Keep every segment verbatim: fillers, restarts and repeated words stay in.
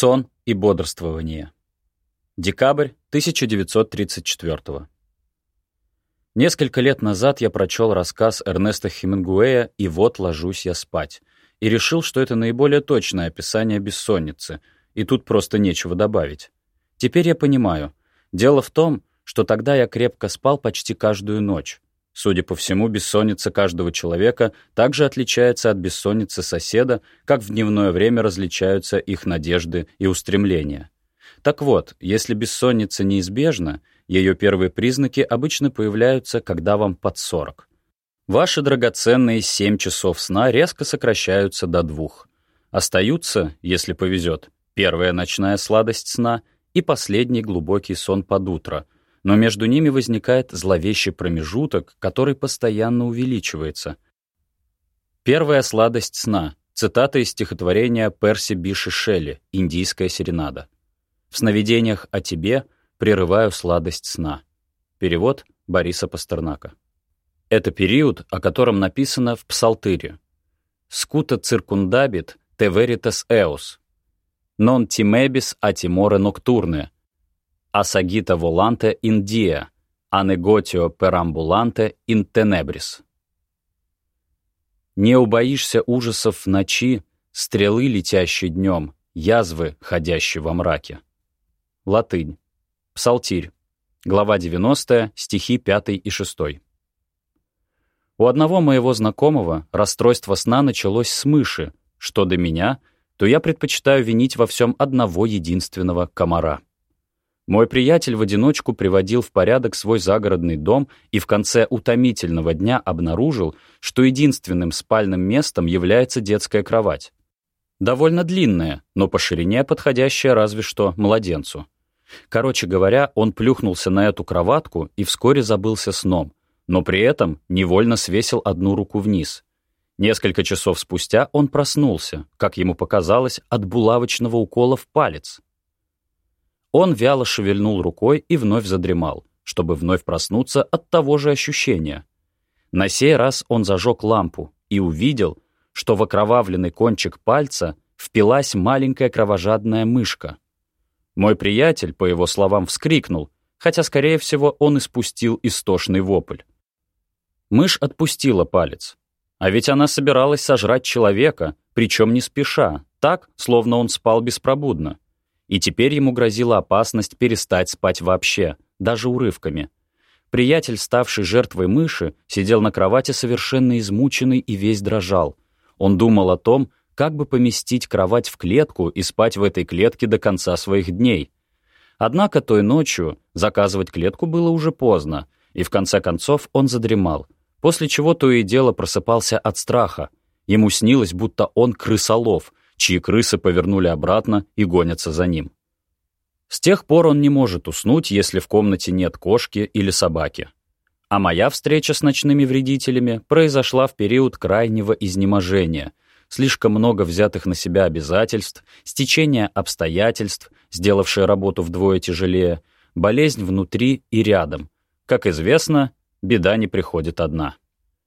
Сон и бодрствование. Декабрь тысяча девятьсот тридцать четвёртого. Несколько лет назад я прочел рассказ Эрнеста Хемингуэя «И вот ложусь я спать» и решил, что это наиболее точное описание бессонницы, и тут просто нечего добавить. Теперь я понимаю. Дело в том, что тогда я крепко спал почти каждую ночь. Судя по всему, бессонница каждого человека также отличается от бессонницы соседа, как в дневное время различаются их надежды и устремления. Так вот, если бессонница неизбежна, ее первые признаки обычно появляются, когда вам под сорок. Ваши драгоценные семь часов сна резко сокращаются до двух. Остаются, если повезет, первая ночная сладость сна и последний глубокий сон под утро, но между ними возникает зловещий промежуток, который постоянно увеличивается. Первая сладость сна — цитата из стихотворения Перси Биши Шелли «Индийская серенада». «В сновидениях о тебе прерываю сладость сна». Перевод Бориса Пастернака. Это период, о котором написано в Псалтыре. «Скута циркундабит те веритас эус, non timebis a timore nocturne, Асагита воланте ин диа, а неготио перамбуланте ин тенебрис». «Не убоишься ужасов в ночи, стрелы, летящей днем, язвы, ходящей во мраке». Латынь. Псалтирь. Глава девяностая, стихи пятый и шестой. У одного моего знакомого расстройство сна началось с мыши. Что до меня, то я предпочитаю винить во всем одного единственного комара. Мой приятель в одиночку приводил в порядок свой загородный дом и в конце утомительного дня обнаружил, что единственным спальным местом является детская кровать. Довольно длинная, но по ширине подходящая разве что младенцу. Короче говоря, он плюхнулся на эту кроватку и вскоре забылся сном, но при этом невольно свесил одну руку вниз. Несколько часов спустя он проснулся, как ему показалось, от булавочного укола в палец. Он вяло шевельнул рукой и вновь задремал, чтобы вновь проснуться от того же ощущения. На сей раз он зажег лампу и увидел, что в окровавленный кончик пальца впилась маленькая кровожадная мышка. Мой приятель, по его словам, вскрикнул, хотя, скорее всего, он испустил истошный вопль. Мышь отпустила палец. А ведь она собиралась сожрать человека, причем не спеша, так, словно он спал беспробудно. И теперь ему грозила опасность перестать спать вообще, даже урывками. Приятель, ставший жертвой мыши, сидел на кровати совершенно измученный и весь дрожал. Он думал о том, как бы поместить кровать в клетку и спать в этой клетке до конца своих дней. Однако той ночью заказывать клетку было уже поздно, и в конце концов он задремал, после чего то и дело просыпался от страха. Ему снилось, будто он крысолов, чьи крысы повернули обратно и гонятся за ним. С тех пор он не может уснуть, если в комнате нет кошки или собаки. А моя встреча с ночными вредителями произошла в период крайнего изнеможения, слишком много взятых на себя обязательств, стечение обстоятельств, сделавшее работу вдвое тяжелее, болезнь внутри и рядом. Как известно, беда не приходит одна.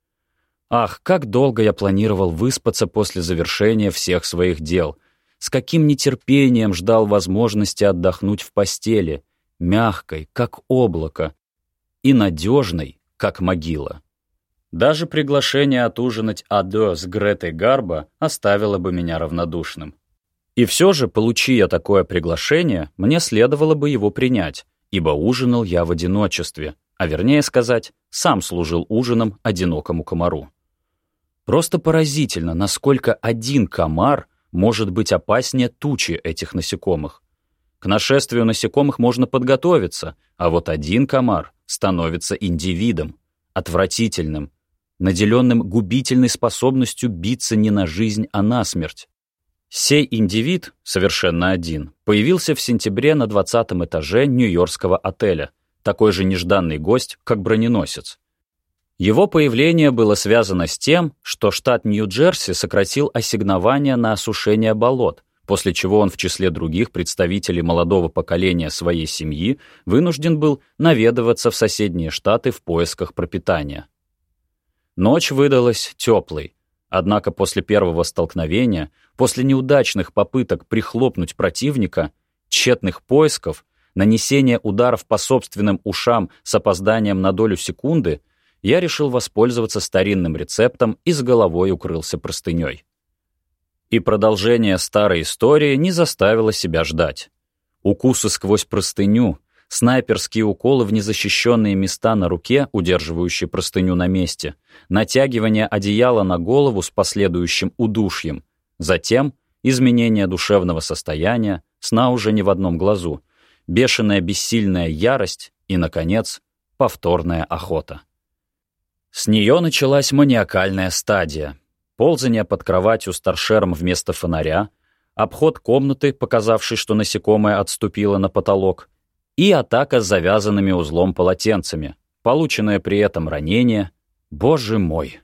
Ах, как долго я планировал выспаться после завершения всех своих дел. С каким нетерпением ждал возможности отдохнуть в постели, мягкой, как облако, и надежной, как могила. Даже приглашение отужинать адё с Гретой Гарбо оставило бы меня равнодушным. И все же, получи я такое приглашение, мне следовало бы его принять, ибо ужинал я в одиночестве, а вернее сказать, сам служил ужином одинокому комару. Просто поразительно, насколько один комар может быть опаснее тучи этих насекомых. К нашествию насекомых можно подготовиться, а вот один комар становится индивидом, отвратительным, наделенным губительной способностью биться не на жизнь, а на смерть. Сей индивид, совершенно один, появился в сентябре на двадцатом этаже нью-йоркского отеля, такой же нежданный гость, как броненосец. Его появление было связано с тем, что штат Нью-Джерси сократил ассигнования на осушение болот, после чего он в числе других представителей молодого поколения своей семьи вынужден был наведываться в соседние штаты в поисках пропитания. Ночь выдалась теплой. Однако после первого столкновения, после неудачных попыток прихлопнуть противника, тщетных поисков, нанесения ударов по собственным ушам с опозданием на долю секунды, я решил воспользоваться старинным рецептом и с головой укрылся простыней. И продолжение старой истории не заставило себя ждать. Укусы сквозь простыню, снайперские уколы в незащищенные места на руке, удерживающие простыню на месте, натягивание одеяла на голову с последующим удушьем, затем изменение душевного состояния, сна уже не в одном глазу, бешеная бессильная ярость и, наконец, повторная охота. С нее началась маниакальная стадия. Ползание под кроватью с торшером вместо фонаря, обход комнаты, показавший, что насекомое отступило на потолок, и атака с завязанными узлом полотенцами, полученное при этом ранение. Боже мой!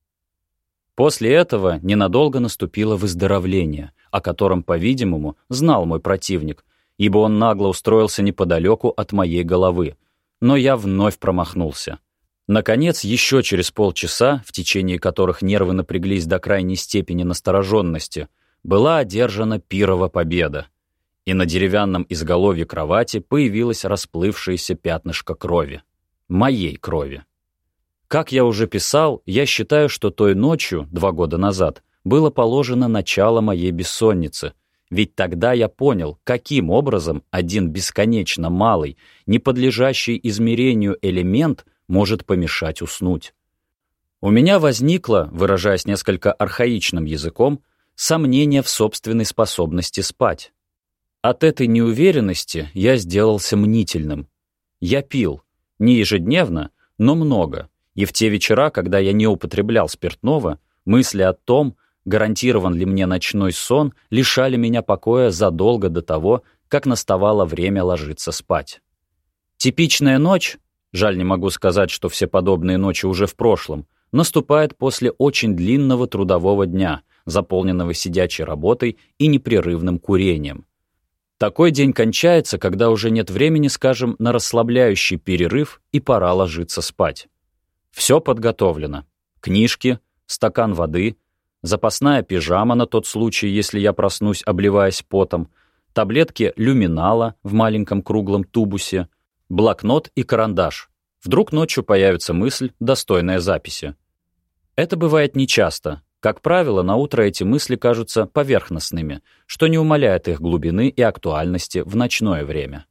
После этого ненадолго наступило выздоровление, о котором, по-видимому, знал мой противник, ибо он нагло устроился неподалеку от моей головы, но я вновь промахнулся. Наконец, еще через полчаса, в течение которых нервы напряглись до крайней степени настороженности, была одержана пирова победа, и на деревянном изголовье кровати появилось расплывшееся пятнышко крови. Моей крови. Как я уже писал, я считаю, что той ночью, два года назад, было положено начало моей бессонницы, ведь тогда я понял, каким образом один бесконечно малый, не подлежащий измерению элемент может помешать уснуть. У меня возникло, выражаясь несколько архаичным языком, сомнение в собственной способности спать. От этой неуверенности я сделался мнительным. Я пил, не ежедневно, но много, и в те вечера, когда я не употреблял спиртного, мысли о том, гарантирован ли мне ночной сон, лишали меня покоя задолго до того, как наставало время ложиться спать. Типичная ночь, жаль, не могу сказать, что все подобные ночи уже в прошлом, наступает после очень длинного трудового дня, заполненного сидячей работой и непрерывным курением. Такой день кончается, когда уже нет времени, скажем, на расслабляющий перерыв и пора ложиться спать. Все подготовлено. Книжки, стакан воды, запасная пижама на тот случай, если я проснусь, обливаясь потом, таблетки люминала в маленьком круглом тубусе, блокнот и карандаш. Вдруг ночью появится мысль, достойная записи. Это бывает нечасто. Как правило, на утро эти мысли кажутся поверхностными, что не умаляет их глубины и актуальности в ночное время.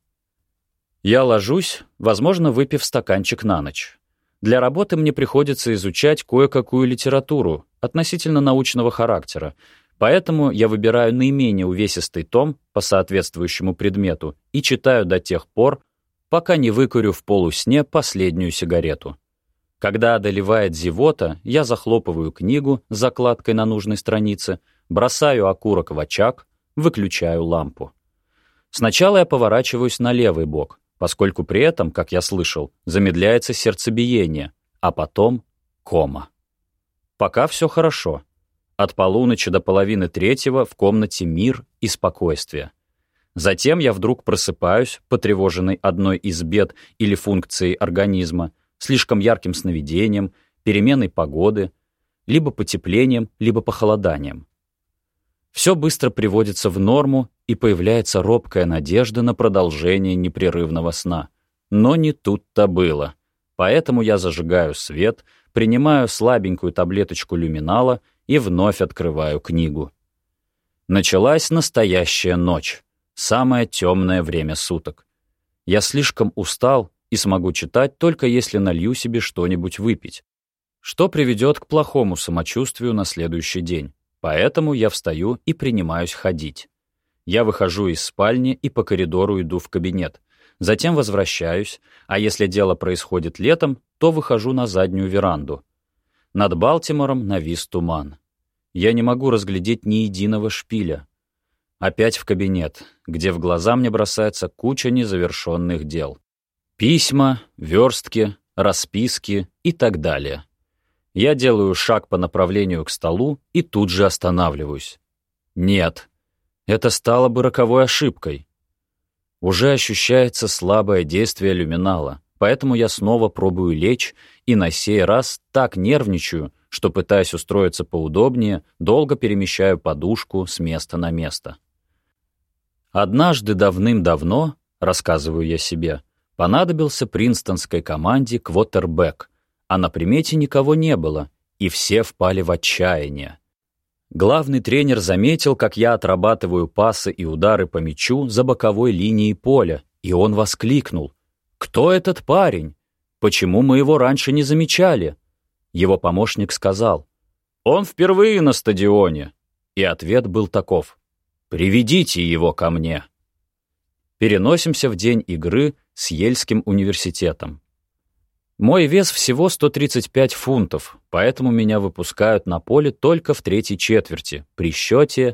Я ложусь, возможно, выпив стаканчик на ночь. Для работы мне приходится изучать кое-какую литературу относительно научного характера, поэтому я выбираю наименее увесистый том по соответствующему предмету и читаю до тех пор, пока не выкурю в полусне последнюю сигарету. Когда одолевает зевота, я захлопываю книгу с закладкой на нужной странице, бросаю окурок в очаг, выключаю лампу. Сначала я поворачиваюсь на левый бок, поскольку при этом, как я слышал, замедляется сердцебиение, а потом кома. Пока все хорошо. От полуночи до половины третьего в комнате мир и спокойствие. Затем я вдруг просыпаюсь, потревоженный одной из бед или функцией организма, слишком ярким сновидением, переменой погоды, либо потеплением, либо похолоданием. Все быстро приводится в норму, и появляется робкая надежда на продолжение непрерывного сна. Но не тут-то было. Поэтому я зажигаю свет, принимаю слабенькую таблеточку люминала и вновь открываю книгу. Началась настоящая ночь, самое темное время суток. Я слишком устал и смогу читать только если налью себе что-нибудь выпить, что приведет к плохому самочувствию на следующий день. Поэтому я встаю и принимаюсь ходить. Я выхожу из спальни и по коридору иду в кабинет. Затем возвращаюсь, а если дело происходит летом, то выхожу на заднюю веранду. Над Балтимором навис туман. Я не могу разглядеть ни единого шпиля. Опять в кабинет, где в глаза мне бросается куча незавершенных дел. Письма, верстки, расписки и так далее. Я делаю шаг по направлению к столу и тут же останавливаюсь. Нет, это стало бы роковой ошибкой. Уже ощущается слабое действие люминала, поэтому я снова пробую лечь и на сей раз так нервничаю, что, пытаясь устроиться поудобнее, долго перемещаю подушку с места на место. Однажды давным-давно, рассказываю я себе, понадобился принстонской команде квотербэк, а на примете никого не было, и все впали в отчаяние. Главный тренер заметил, как я отрабатываю пасы и удары по мячу за боковой линией поля, и он воскликнул: «Кто этот парень? Почему мы его раньше не замечали?» Его помощник сказал: «Он впервые на стадионе». И ответ был таков: «Приведите его ко мне». Переносимся в день игры с Йельским университетом. Мой вес всего сто тридцать пять фунтов, поэтому меня выпускают на поле только в третьей четверти, при счете...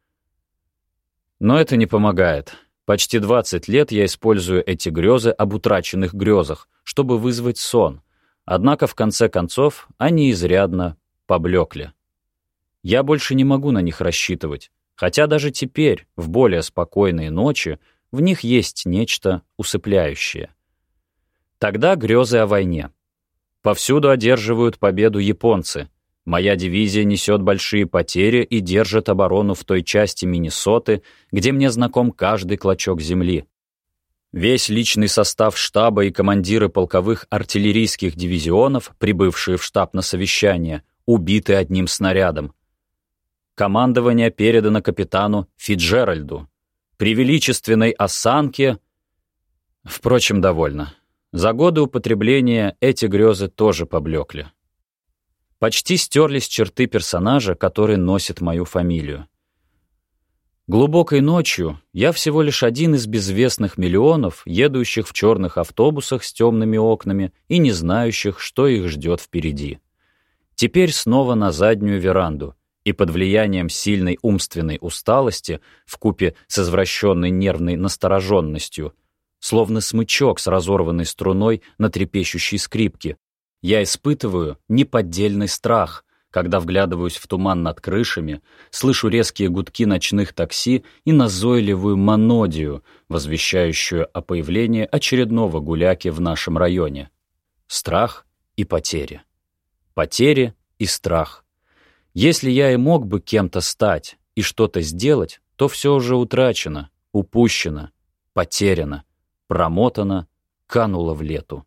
Но это не помогает. Почти двадцать лет я использую эти грезы об утраченных грезах, чтобы вызвать сон, однако в конце концов они изрядно поблекли. Я больше не могу на них рассчитывать, хотя даже теперь, в более спокойные ночи, в них есть нечто усыпляющее. Тогда грезы о войне. Повсюду одерживают победу японцы. Моя дивизия несет большие потери и держит оборону в той части Миннесоты, где мне знаком каждый клочок земли. Весь личный состав штаба и командиры полковых артиллерийских дивизионов, прибывшие в штаб на совещание, убиты одним снарядом. Командование передано капитану Фитджеральду. При величественной осанке... Впрочем, довольно. За годы употребления эти грезы тоже поблекли. Почти стерлись черты персонажа, который носит мою фамилию. Глубокой ночью я всего лишь один из безвестных миллионов, едущих в черных автобусах с темными окнами и не знающих, что их ждет впереди. Теперь снова на заднюю веранду, и под влиянием сильной умственной усталости, вкупе с извращенной нервной настороженностью, словно смычок с разорванной струной на трепещущей скрипке, я испытываю неподдельный страх, когда вглядываюсь в туман над крышами, слышу резкие гудки ночных такси и назойливую монодию, возвещающую о появлении очередного гуляки в нашем районе. Страх и потери. Потери и страх. Если я и мог бы кем-то стать и что-то сделать, то все уже утрачено, упущено, потеряно, промотано, кануло в лету.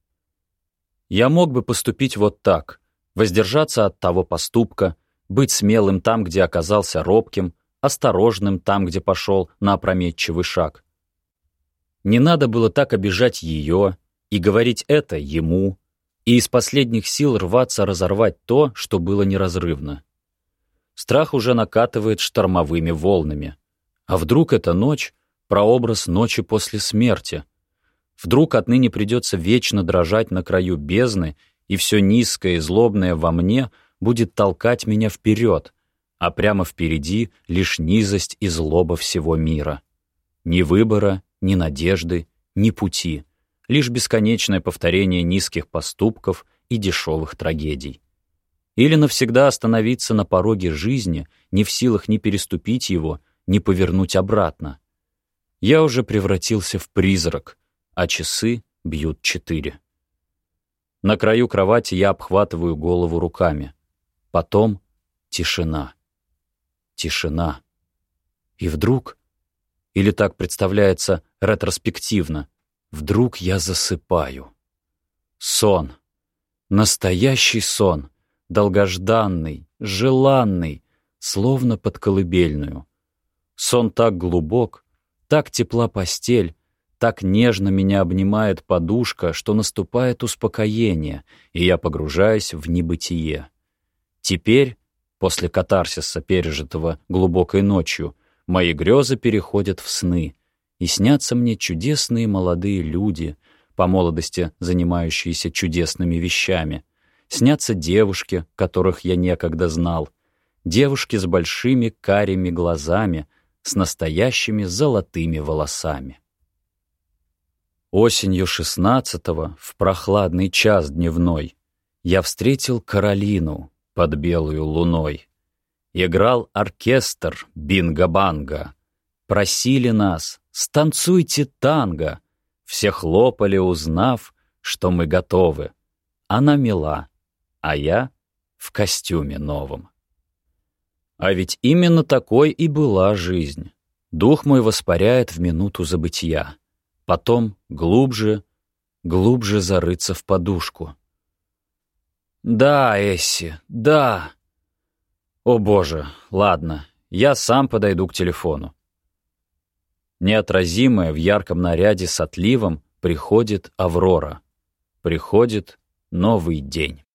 Я мог бы поступить вот так, воздержаться от того поступка, быть смелым там, где оказался робким, осторожным там, где пошел на опрометчивый шаг. Не надо было так обижать ее и говорить это ему, и из последних сил рваться разорвать то, что было неразрывно. Страх уже накатывает штормовыми волнами. А вдруг эта ночь — прообраз ночи после смерти? Вдруг отныне придется вечно дрожать на краю бездны, и все низкое и злобное во мне будет толкать меня вперед, а прямо впереди лишь низость и злоба всего мира. Ни выбора, ни надежды, ни пути, лишь бесконечное повторение низких поступков и дешевых трагедий. Или навсегда остановиться на пороге жизни, не в силах ни переступить его, ни повернуть обратно. Я уже превратился в призрак, а часы бьют четыре. На краю кровати я обхватываю голову руками. Потом тишина. Тишина. И вдруг, или так представляется ретроспективно, вдруг я засыпаю. Сон. Настоящий сон. Долгожданный, желанный, словно под колыбельную. Сон так глубок, так тепла постель, так нежно меня обнимает подушка, что наступает успокоение, и я погружаюсь в небытие. Теперь, после катарсиса, пережитого глубокой ночью, мои грезы переходят в сны, и снятся мне чудесные молодые люди, по молодости занимающиеся чудесными вещами. Снятся девушки, которых я некогда знал, девушки с большими карими глазами, с настоящими золотыми волосами. Осенью шестнадцатого, в прохладный час дневной, я встретил Каролину под белую луной. Играл оркестр бинго-банго. Просили нас: «Станцуйте танго». Все хлопали, узнав, что мы готовы. Она мила, а я в костюме новом. А ведь именно такой и была жизнь. Дух мой воспаряет в минуту забытия. Потом глубже, глубже зарыться в подушку. Да, Эсси, да. О боже, ладно, я сам подойду к телефону. Неотразимая в ярком наряде с отливом приходит Аврора. Приходит новый день.